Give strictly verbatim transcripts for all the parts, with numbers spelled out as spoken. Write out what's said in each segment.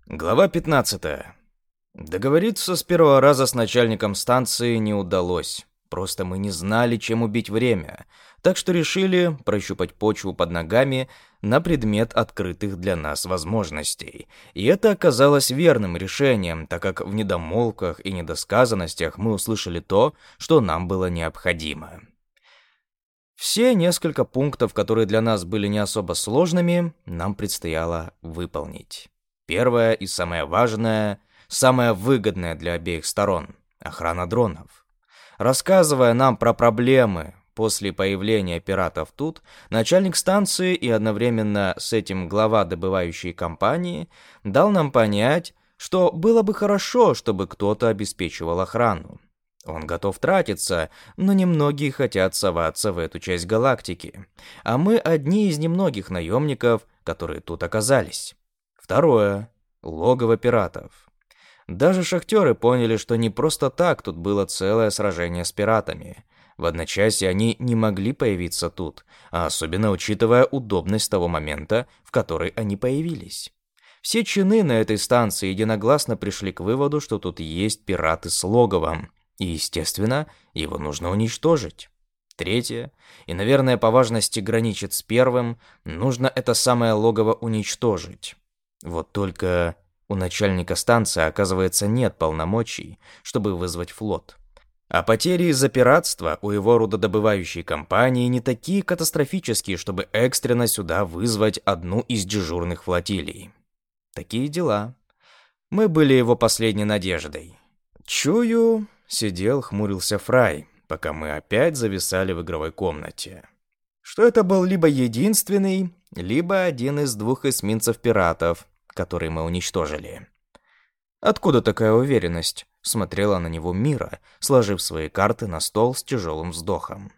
Глава пятнадцатая. Договориться с первого раза с начальником станции не удалось. Просто мы не знали, чем убить время, так что решили прощупать почву под ногами на предмет открытых для нас возможностей. И это оказалось верным решением, так как в недомолвках и недосказанностях мы услышали то, что нам было необходимо. Все несколько пунктов, которые для нас были не особо сложными, нам предстояло выполнить. Первое и самое важное, самое выгодное для обеих сторон – охрана дронов. Рассказывая нам про проблемы после появления пиратов тут, начальник станции и одновременно с этим глава добывающей компании дал нам понять, что было бы хорошо, чтобы кто-то обеспечивал охрану. Он готов тратиться, но немногие хотят соваться в эту часть галактики, а мы одни из немногих наемников, которые тут оказались. Второе. Логово пиратов. Даже шахтеры поняли, что не просто так тут было целое сражение с пиратами. В одночасье они не могли появиться тут, а особенно учитывая удобность того момента, в который они появились. Все чины на этой станции единогласно пришли к выводу, что тут есть пираты с логовом, и, естественно, его нужно уничтожить. Третье, и, наверное, по важности граничит с первым, нужно это самое логово уничтожить. Вот только у начальника станции, оказывается, нет полномочий, чтобы вызвать флот. А потери из-за пиратства у его рудодобывающей компании не такие катастрофические, чтобы экстренно сюда вызвать одну из дежурных флотилий. Такие дела. Мы были его последней надеждой. Чую, сидел, хмурился Фрай, пока мы опять зависали в игровой комнате. Что это был либо единственный, либо один из двух эсминцев пиратов, которые мы уничтожили. «Откуда такая уверенность?» — смотрела на него Мира, сложив свои карты на стол с тяжелым вздохом.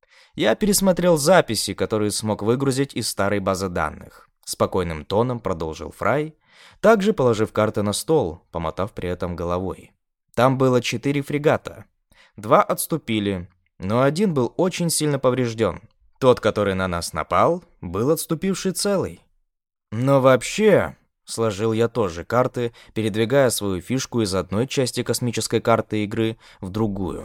Я пересмотрел записи, которые смог выгрузить из старой базы данных. Спокойным тоном продолжил Фрай, также положив карты на стол, помотав при этом головой. Там было четыре фрегата. Два отступили, но один был очень сильно поврежден. Тот, который на нас напал, был отступивший целый. Но вообще, сложил я тоже карты, передвигая свою фишку из одной части космической карты игры в другую.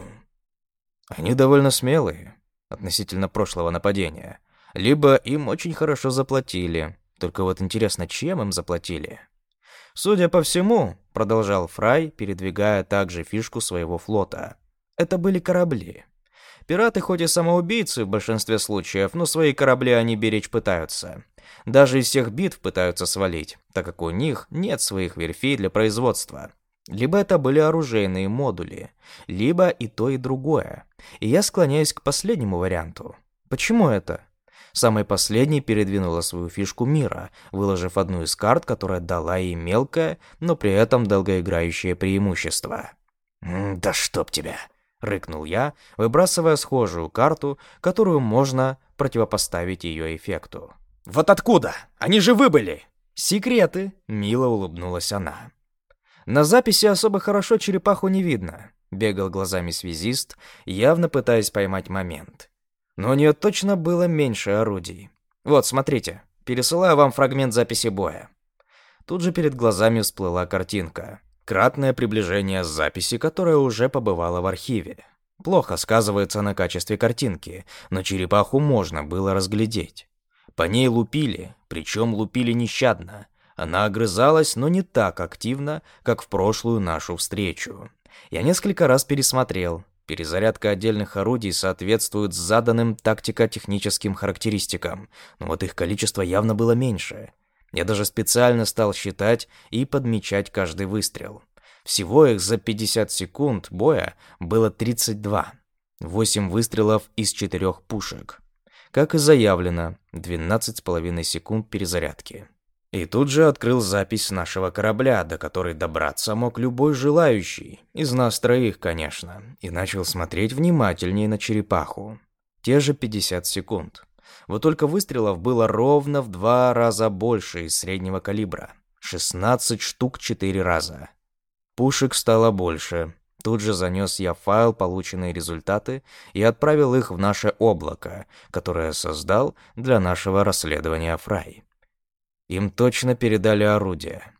Они довольно смелые относительно прошлого нападения. Либо им очень хорошо заплатили. Только вот интересно, чем им заплатили? Судя по всему, продолжал Фрай, передвигая также фишку своего флота, это были корабли. Пираты хоть и самоубийцы в большинстве случаев, но свои корабли они беречь пытаются. Даже из всех битв пытаются свалить, так как у них нет своих верфей для производства. Либо это были оружейные модули, либо и то, и другое. И я склоняюсь к последнему варианту. Почему это? Самой последней передвинула свою фишку Мира, выложив одну из карт, которая дала ей мелкое, но при этом долгоиграющее преимущество. «Да чтоб тебя!» — рыкнул я, выбрасывая схожую карту, которую можно противопоставить ее эффекту. «Вот откуда? Они же выбыли!» «Секреты!» — мило улыбнулась она. На записи особо хорошо черепаху не видно. Бегал глазами связист, явно пытаясь поймать момент. Но у нее точно было меньше орудий. Вот, смотрите, пересылаю вам фрагмент записи боя. Тут же перед глазами всплыла картинка. Кратное приближение записи, которая уже побывала в архиве. Плохо сказывается на качестве картинки, но черепаху можно было разглядеть. По ней лупили, причем лупили нещадно. Она огрызалась, но не так активно, как в прошлую нашу встречу. Я несколько раз пересмотрел. Перезарядка отдельных орудий соответствует заданным тактико-техническим характеристикам, но вот их количество явно было меньше. Я даже специально стал считать и подмечать каждый выстрел. Всего их за пятьдесят секунд боя было тридцать два. восемь выстрелов из четырёх пушек. Как и заявлено, двенадцать с половиной секунд перезарядки. И тут же открыл запись нашего корабля, до которой добраться мог любой желающий, из нас троих, конечно, и начал смотреть внимательнее на черепаху. Те же пятьдесят секунд. Вот только выстрелов было ровно в два раза больше из среднего калибра. шестнадцать штук четыре раза. Пушек стало больше. Тут же занес я файл полученные результаты и отправил их в наше облако, которое создал для нашего расследования Фрай. Им точно передали орудия.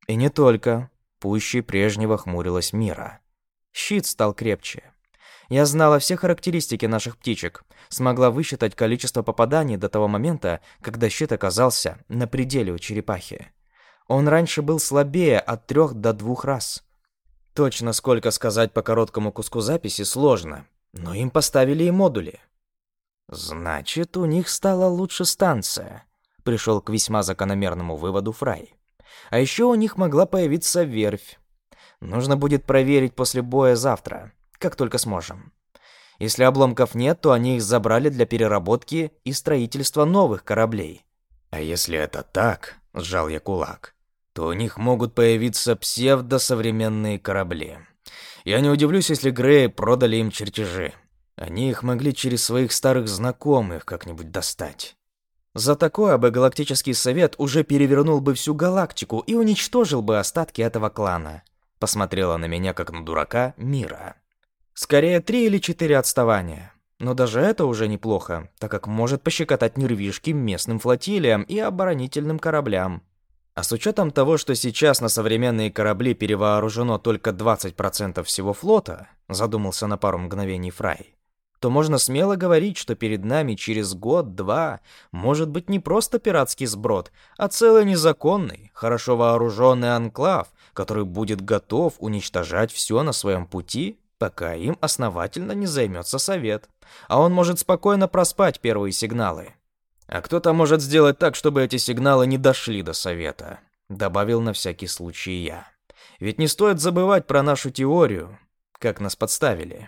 И не только. Пуще прежнего хмурилась Мира. Щит стал крепче. Я знала все характеристики наших птичек, смогла высчитать количество попаданий до того момента, когда щит оказался на пределе у черепахи. Он раньше был слабее от трех до двух раз. Точно сколько сказать по короткому куску записи сложно, но им поставили и модули. Значит, у них стала лучше станция, пришел к весьма закономерному выводу Фрай. А еще у них могла появиться верфь. Нужно будет проверить после боя завтра, как только сможем. Если обломков нет, то они их забрали для переработки и строительства новых кораблей. А если это так, сжал я кулак, то у них могут появиться псевдосовременные корабли. Я не удивлюсь, если Греи продали им чертежи. Они их могли через своих старых знакомых как-нибудь достать. За такое бы Галактический Совет уже перевернул бы всю галактику и уничтожил бы остатки этого клана. Посмотрела на меня, как на дурака, Мира. Скорее три или четыре отставания. Но даже это уже неплохо, так как может пощекотать нервишки местным флотилиям и оборонительным кораблям. А с учетом того, что сейчас на современные корабли перевооружено только двадцать процентов всего флота, задумался на пару мгновений Фрай, то можно смело говорить, что перед нами через год-два может быть не просто пиратский сброд, а целый незаконный, хорошо вооруженный анклав, который будет готов уничтожать все на своем пути, пока им основательно не займется Совет. А он может спокойно проспать первые сигналы. А кто-то может сделать так, чтобы эти сигналы не дошли до Совета, добавил на всякий случай я. Ведь не стоит забывать про нашу теорию, как нас подставили.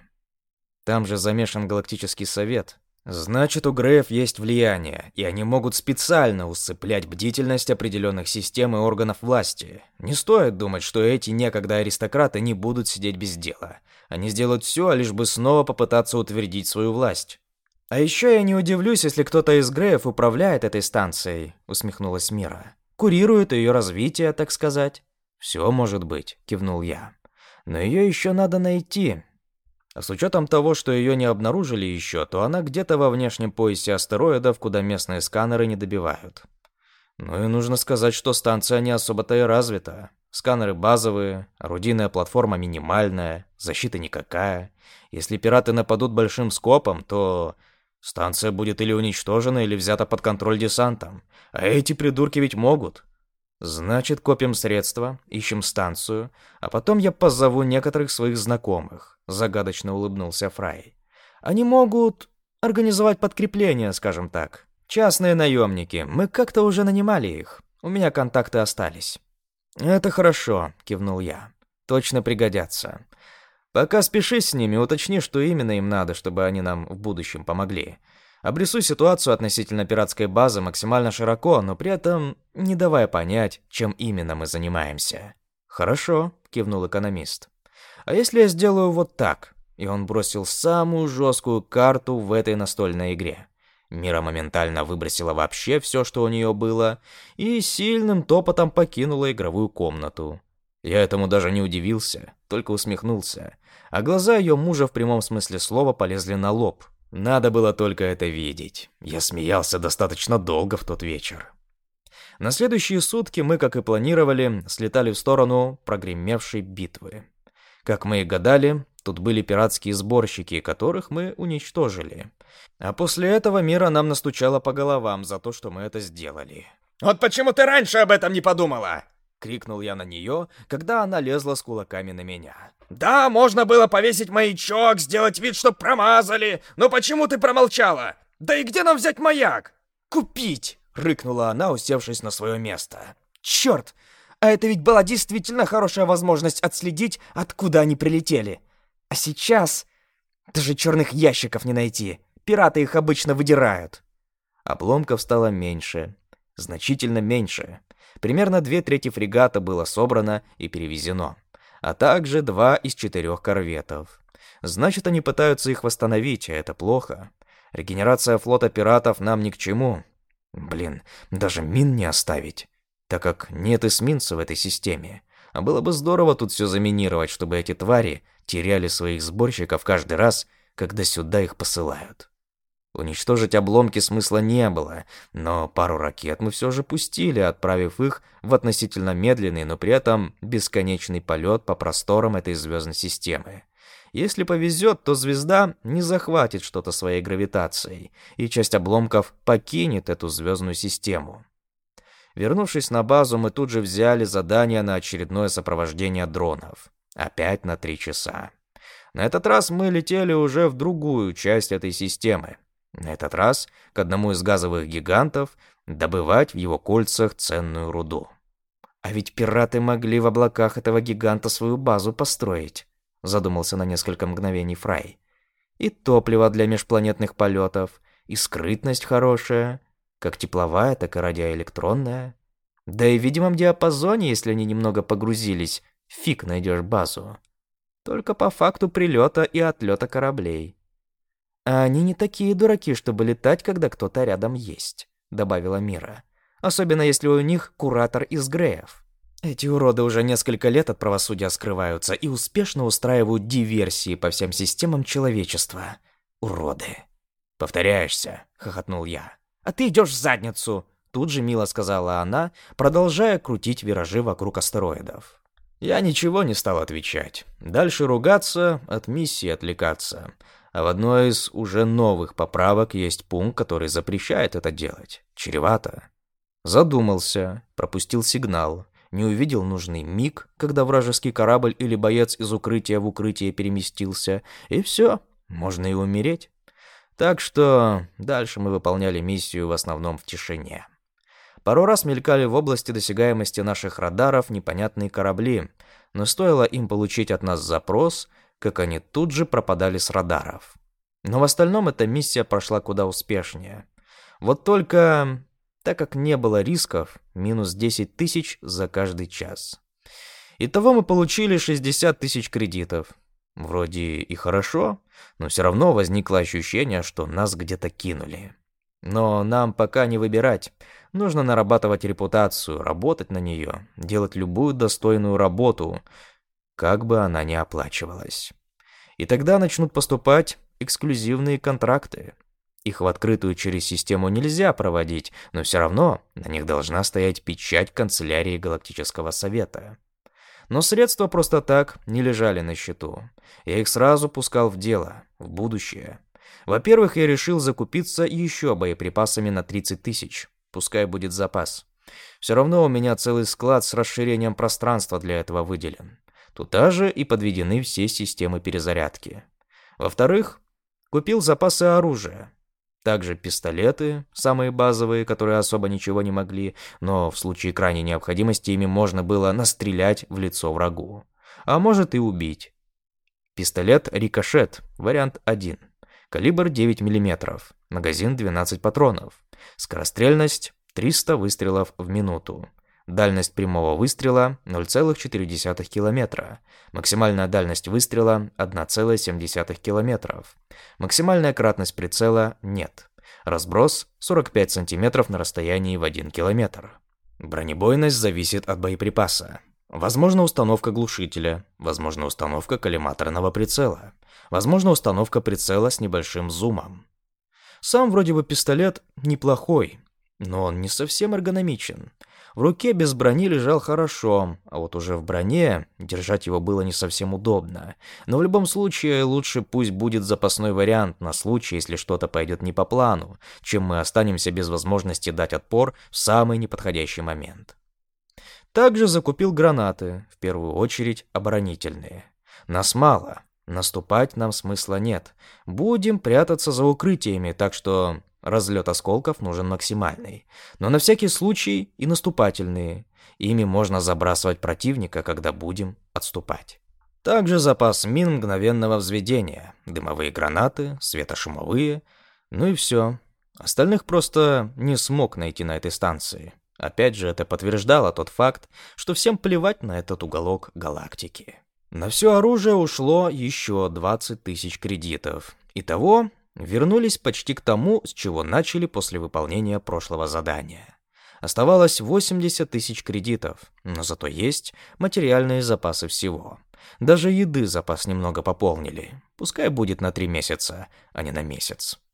Там же замешан Галактический Совет. Значит, у Греев есть влияние, и они могут специально усыплять бдительность определенных систем и органов власти. Не стоит думать, что эти некогда аристократы не будут сидеть без дела. Они сделают все, лишь бы снова попытаться утвердить свою власть. А еще я не удивлюсь, если кто-то из Греев управляет этой станцией, усмехнулась Мира. Курирует ее развитие, так сказать. Все может быть, кивнул я. Но ее еще надо найти. А с учетом того, что ее не обнаружили еще, то она где-то во внешнем поясе астероидов, куда местные сканеры не добивают. Ну и нужно сказать, что станция не особо-то и развита. Сканеры базовые, орудийная платформа минимальная, защита никакая. Если пираты нападут большим скопом, то станция будет или уничтожена, или взята под контроль десантом. А эти придурки ведь могут. Значит, копим средства, ищем станцию, а потом я позову некоторых своих знакомых, загадочно улыбнулся Фрай. Они могут организовать подкрепление, скажем так. Частные наемники, мы как-то уже нанимали их. У меня контакты остались. Это хорошо, кивнул я. Точно пригодятся. Пока спеши с ними, уточни, что именно им надо, чтобы они нам в будущем помогли. Обрисуй ситуацию относительно пиратской базы максимально широко, но при этом не давая понять, чем именно мы занимаемся. «Хорошо», — кивнул экономист. «А если я сделаю вот так?» И он бросил самую жесткую карту в этой настольной игре. Мира моментально выбросила вообще все, что у нее было, и сильным топотом покинула игровую комнату. Я этому даже не удивился, только усмехнулся. А глаза ее мужа в прямом смысле слова полезли на лоб. Надо было только это видеть. Я смеялся достаточно долго в тот вечер. На следующие сутки мы, как и планировали, слетали в сторону прогремевшей битвы. Как мы и гадали, тут были пиратские сборщики, которых мы уничтожили. А после этого Мира нам настучала по головам за то, что мы это сделали. «Вот почему ты раньше об этом не подумала?» — крикнул я на нее, когда она лезла с кулаками на меня. «Да, можно было повесить маячок, сделать вид, что промазали, но почему ты промолчала? Да и где нам взять маяк?» «Купить!» — рыкнула она, усевшись на свое место. «Черт! А это ведь была действительно хорошая возможность отследить, откуда они прилетели. А сейчас даже черных ящиков не найти. Пираты их обычно выдирают». Обломков стало меньше. Значительно меньше. Примерно две трети фрегата было собрано и перевезено. А также два из четырех корветов. Значит, они пытаются их восстановить, а это плохо. Регенерация флота пиратов нам ни к чему. Блин, даже мин не оставить, так как нет эсминца в этой системе. А было бы здорово тут все заминировать, чтобы эти твари теряли своих сборщиков каждый раз, когда сюда их посылают. Уничтожить обломки смысла не было, но пару ракет мы все же пустили, отправив их в относительно медленный, но при этом бесконечный полет по просторам этой звездной системы. Если повезет, то звезда не захватит что-то своей гравитацией, и часть обломков покинет эту звездную систему. Вернувшись на базу, мы тут же взяли задание на очередное сопровождение дронов. Опять на три часа. На этот раз мы летели уже в другую часть этой системы. На этот раз к одному из газовых гигантов добывать в его кольцах ценную руду. А ведь пираты могли в облаках этого гиганта свою базу построить, задумался на несколько мгновений Фрай. И топливо для межпланетных полетов, и скрытность хорошая, как тепловая, так и радиоэлектронная. Да и в видимом диапазоне, если они немного погрузились, фиг найдешь базу. Только по факту прилета и отлета кораблей. А они не такие дураки, чтобы летать, когда кто-то рядом есть, добавила Мира. Особенно если у них куратор из Греев. Эти уроды уже несколько лет от правосудия скрываются и успешно устраивают диверсии по всем системам человечества. Уроды. Повторяешься, хохотнул я. А ты идешь в задницу, тут же мило сказала она, продолжая крутить виражи вокруг астероидов. Я ничего не стал отвечать. Дальше ругаться, от миссии отвлекаться. А в одной из уже новых поправок есть пункт, который запрещает это делать. Чревато. Задумался, пропустил сигнал. Не увидел нужный миг, когда вражеский корабль или боец из укрытия в укрытие переместился, и все, можно и умереть. Так что дальше мы выполняли миссию в основном в тишине. Пару раз мелькали в области досягаемости наших радаров непонятные корабли, но стоило им получить от нас запрос, как они тут же пропадали с радаров. Но в остальном эта миссия прошла куда успешнее. Вот только... так как не было рисков, минус десять тысяч за каждый час. Итого мы получили шестьдесят тысяч кредитов. Вроде и хорошо, но все равно возникло ощущение, что нас где-то кинули. Но нам пока не выбирать. Нужно нарабатывать репутацию, работать на нее, делать любую достойную работу, как бы она ни оплачивалась. И тогда начнут поступать эксклюзивные контракты. Их в открытую через систему нельзя проводить, но все равно на них должна стоять печать канцелярии Галактического Совета. Но средства просто так не лежали на счету. Я их сразу пускал в дело, в будущее. Во-первых, я решил закупиться еще боеприпасами на тридцать тысяч. Пускай будет запас. Все равно у меня целый склад с расширением пространства для этого выделен. Туда же и подведены все системы перезарядки. Во-вторых, купил запасы оружия. Также пистолеты, самые базовые, которые особо ничего не могли, но в случае крайней необходимости ими можно было настрелять в лицо врагу. А может и убить. Пистолет «Рикошет», вариант один. Калибр девять миллиметров, магазин двенадцать патронов. Скорострельность триста выстрелов в минуту. Дальность прямого выстрела ноль целых четыре десятых километра. Максимальная дальность выстрела одна целая семь десятых километров. Максимальная кратность прицела нет. Разброс сорок пять сантиметров на расстоянии в один километр. Бронебойность зависит от боеприпаса. Возможно установка глушителя, возможно установка коллиматорного прицела, возможно установка прицела с небольшим зумом. Сам вроде бы пистолет неплохой, но он не совсем эргономичен. В руке без брони лежал хорошо, а вот уже в броне держать его было не совсем удобно. Но в любом случае лучше пусть будет запасной вариант на случай, если что-то пойдет не по плану, чем мы останемся без возможности дать отпор в самый неподходящий момент. Также закупил гранаты, в первую очередь оборонительные. Нас мало, наступать нам смысла нет. Будем прятаться за укрытиями, так что... разлет осколков нужен максимальный, но на всякий случай и наступательные. Ими можно забрасывать противника, когда будем отступать. Также запас мин мгновенного взведения, дымовые гранаты, светошумовые, ну и все. Остальных просто не смог найти на этой станции. Опять же, это подтверждало тот факт, что всем плевать на этот уголок галактики. На все оружие ушло еще двадцать тысяч кредитов. Итого... вернулись почти к тому, с чего начали после выполнения прошлого задания. Оставалось восемьдесят тысяч кредитов, но зато есть материальные запасы всего. Даже еды запас немного пополнили. Пускай будет на три месяца, а не на месяц.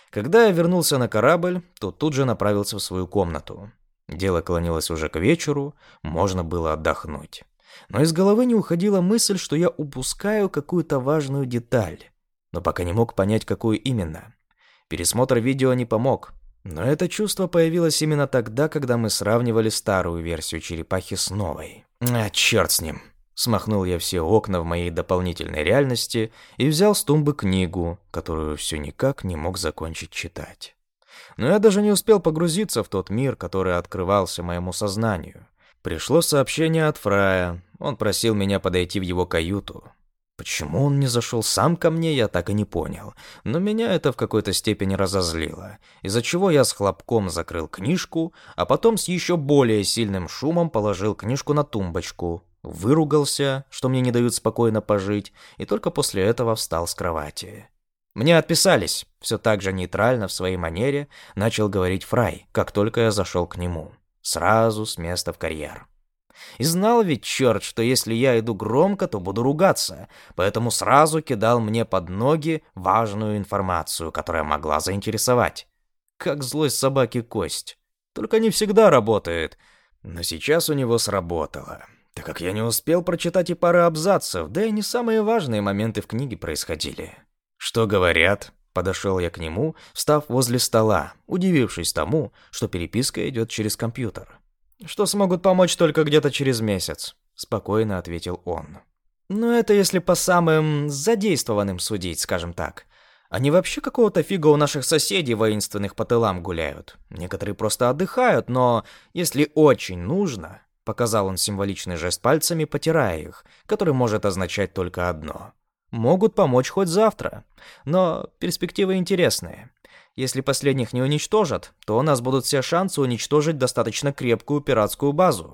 Когда я вернулся на корабль, то тут же направился в свою комнату. Дело клонилось уже к вечеру, можно было отдохнуть. Но из головы не уходила мысль, что я упускаю какую-то важную деталь, но пока не мог понять, какую именно. Пересмотр видео не помог, но это чувство появилось именно тогда, когда мы сравнивали старую версию черепахи с новой. А, черт с ним. Смахнул я все окна в моей дополнительной реальности и взял с тумбы книгу, которую все никак не мог закончить читать. Но я даже не успел погрузиться в тот мир, который открывался моему сознанию. Пришло сообщение от Фрая. Он просил меня подойти в его каюту. Почему он не зашел сам ко мне, я так и не понял. Но меня это в какой-то степени разозлило, из-за чего я с хлопком закрыл книжку, а потом с еще более сильным шумом положил книжку на тумбочку, выругался, что мне не дают спокойно пожить, и только после этого встал с кровати. Мне отписались, все так же нейтрально в своей манере начал говорить Фрай, как только я зашел к нему. Сразу с места в карьер. И знал ведь черт, что если я иду громко, то буду ругаться, поэтому сразу кидал мне под ноги важную информацию, которая могла заинтересовать. Как злость собаки кость. Только не всегда работает. Но сейчас у него сработало, так как я не успел прочитать и пары абзацев, да и не самые важные моменты в книге происходили. «Что говорят?» Подошел я к нему, встав возле стола, удивившись тому, что переписка идет через компьютер. «Что смогут помочь только где-то через месяц», — спокойно ответил он. «Но это если по самым задействованным судить, скажем так. Они вообще какого-то фига у наших соседей воинственных по тылам гуляют. Некоторые просто отдыхают, но если очень нужно...» Показал он символичный жест пальцами, потирая их, который может означать только одно. «Могут помочь хоть завтра. Но перспективы интересные. Если последних не уничтожат, то у нас будут все шансы уничтожить достаточно крепкую пиратскую базу.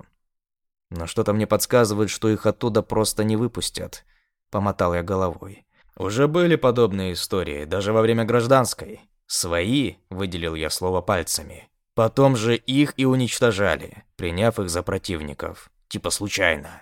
Но что-то мне подсказывает, что их оттуда просто не выпустят», — помотал я головой. «Уже были подобные истории, даже во время гражданской. Свои», — выделил я слово пальцами. «Потом же их и уничтожали, приняв их за противников. Типа случайно.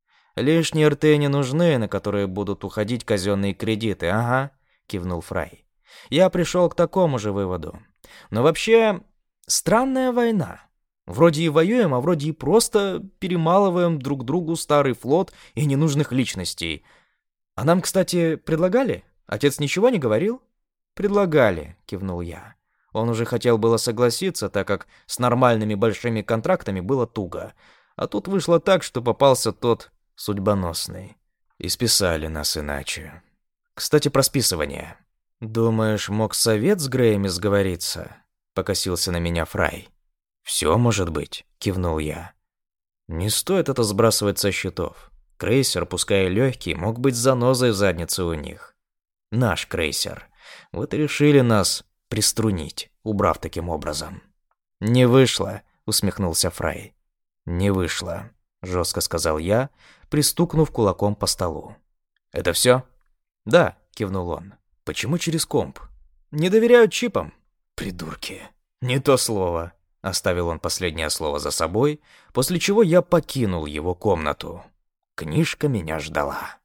Лишние РТ не нужны, на которые будут уходить казенные кредиты, ага», — кивнул Фрай. «Я пришел к такому же выводу. Но вообще, странная война. Вроде и воюем, а вроде и просто перемалываем друг другу старый флот и ненужных личностей. А нам, кстати, предлагали? Отец ничего не говорил?» «Предлагали», — кивнул я. Он уже хотел было согласиться, так как с нормальными большими контрактами было туго. А тут вышло так, что попался тот судьбоносный. И списали нас иначе. Кстати, про списывание. «Думаешь, мог совет с Греями сговориться?» — покосился на меня Фрай. «Все может быть», — кивнул я. «Не стоит это сбрасывать со счетов. Крейсер, пускай и легкий, мог быть занозой в заднице у них. Наш крейсер. Вот и решили нас приструнить, убрав таким образом». «Не вышло», — усмехнулся Фрай. «Не вышло», — жестко сказал я, пристукнув кулаком по столу. «Это все?» «Да», — кивнул он. «Почему через комп?» «Не доверяют чипам». «Придурки». «Не то слово». Оставил он последнее слово за собой, после чего я покинул его комнату. Книжка меня ждала.